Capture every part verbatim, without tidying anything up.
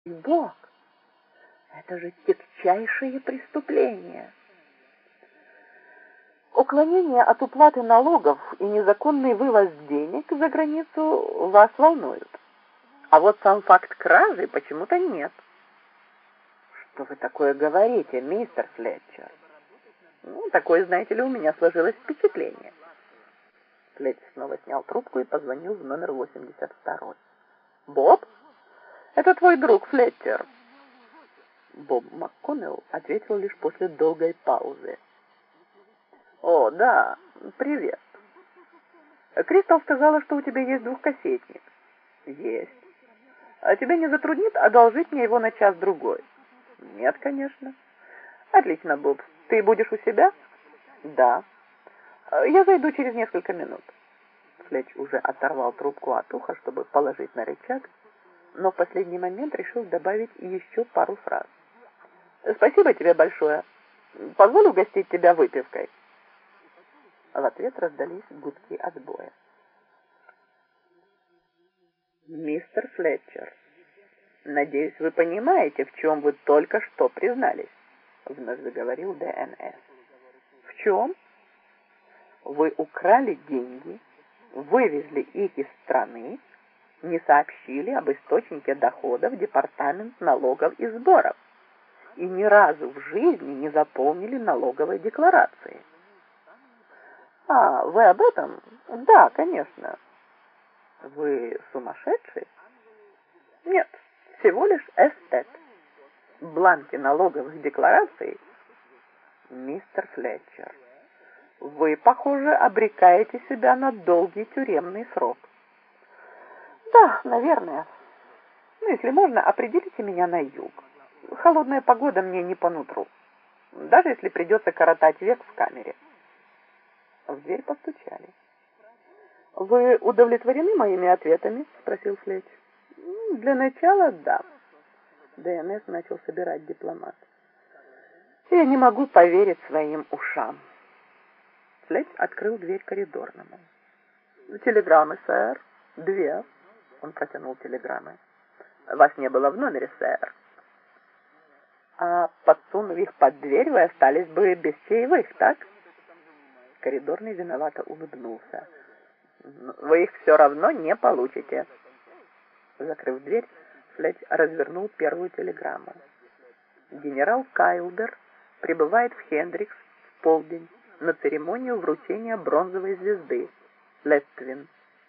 Бог, это же тягчайшее преступление. Уклонение от уплаты налогов и незаконный вывоз денег за границу вас волнуют. А вот сам факт кражи почему-то нет. Что вы такое говорите, мистер Флетчер? Ну, такое, знаете ли, у меня сложилось впечатление. Флетчер снова снял трубку и позвонил в номер восемьдесят два. «Боб, это твой друг Флетчер». Боб МакКоннелл ответил лишь после долгой паузы. «О, да, привет. Кристал сказала, что у тебя есть двухкассетник». «Есть. А тебя не затруднит одолжить мне его на час-другой?» «Нет, конечно». «Отлично, Боб. Ты будешь у себя?» «Да. Я зайду через несколько минут». Флетч уже оторвал трубку от уха, чтобы положить на рычаг, но в последний момент решил добавить еще пару фраз. «Спасибо тебе большое. Позволь угостить тебя выпивкой». В ответ раздались гудки отбоя. «Мистер Флетчер, надеюсь, вы понимаете, в чем вы только что признались», — вновь заговорил ДНС. «В чем?» «Вы украли деньги, вывезли их из страны, не сообщили об источнике доходов в департамент налогов и сборов и ни разу в жизни не заполнили налоговой декларации». «А, вы об этом? Да, конечно». «Вы сумасшедший?» «Нет, всего лишь эстет. Бланки налоговых деклараций». «Мистер Флетчер, вы, похоже, обрекаете себя на долгий тюремный срок». «Да, наверное. Ну, если можно, определите меня на юг. Холодная погода мне не по нутру, даже если придется коротать век в камере». В дверь постучали. «Вы удовлетворены моими ответами?» — спросил Флетч. «Для начала, да». ДНС начал собирать дипломат. «Я не могу поверить своим ушам». Флетч открыл дверь коридорному. «Телеграммы, сэр. Две». Он протянул телеграммы. «Вас не было в номере, сэр». «А подсунув их под дверь, вы остались бы без чаевых, так?» Коридорный виновато улыбнулся. «Вы их все равно не получите». Закрыв дверь, Флетч развернул первую телеграмму. «Генерал Кайлдер прибывает в Хендрикс в полдень на церемонию вручения бронзовой звезды. Леттвин».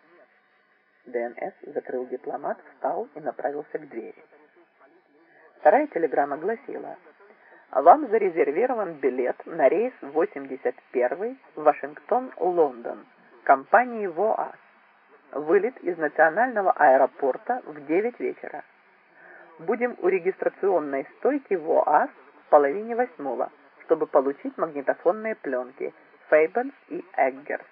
ДНС закрыл дипломат, встал и направился к двери. Вторая телеграмма гласила: «Вам зарезервирован билет на рейс восемьдесят один Вашингтон-Лондон компании ВОАЗ. Вылет из национального аэропорта в девять вечера. Будем у регистрационной стойки ВОАЗ в половине восьмого, чтобы получить магнитофонные пленки Фейбенс и Эггерс».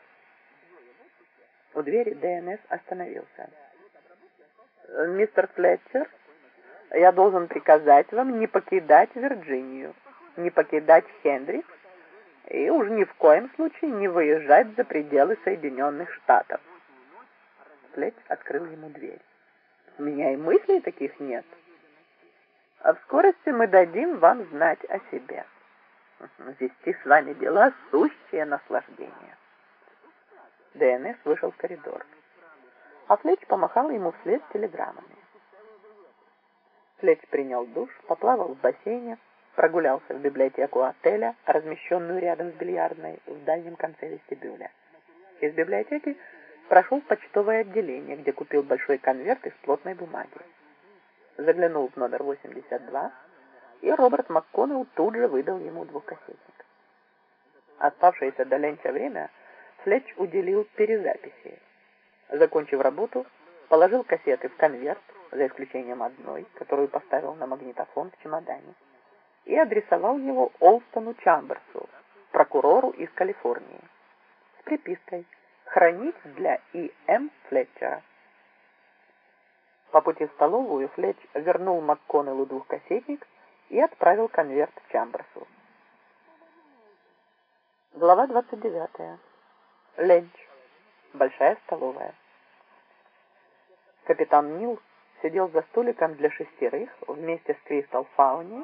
У двери ДНС остановился. «Мистер Флетчер, я должен приказать вам не покидать Вирджинию, не покидать Хендрикс и уж ни в коем случае не выезжать за пределы Соединенных Штатов». Флетч открыл ему дверь. «У меня и мыслей таких нет. А в скорости мы дадим вам знать о себе. Вести с вами дела — сущее наслаждение». ДНС вышел в коридор, а Флетч помахал ему вслед телеграммами. Флетч принял душ, поплавал в бассейне, прогулялся в библиотеку отеля, размещенную рядом с бильярдной в дальнем конце вестибюля. Из библиотеки прошел в почтовое отделение, где купил большой конверт из плотной бумаги. Заглянул в номер восемьдесят два, и Роберт МакКоннелл тут же выдал ему двухкассетник. Оставшееся до ленча время Флетч уделил перезаписи. Закончив работу, положил кассеты в конверт, за исключением одной, которую поставил на магнитофон в чемодане, и адресовал его Олстону Чамберсу, прокурору из Калифорнии, с припиской «Хранить для И М Флетчера». По пути в столовую Флетч вернул МакКоннеллу двухкассетник и отправил конверт Чамберсу. Глава двадцать девятая. Ленч. Большая столовая. Капитан Нил сидел за столиком для шестерых вместе с Кристал Фауни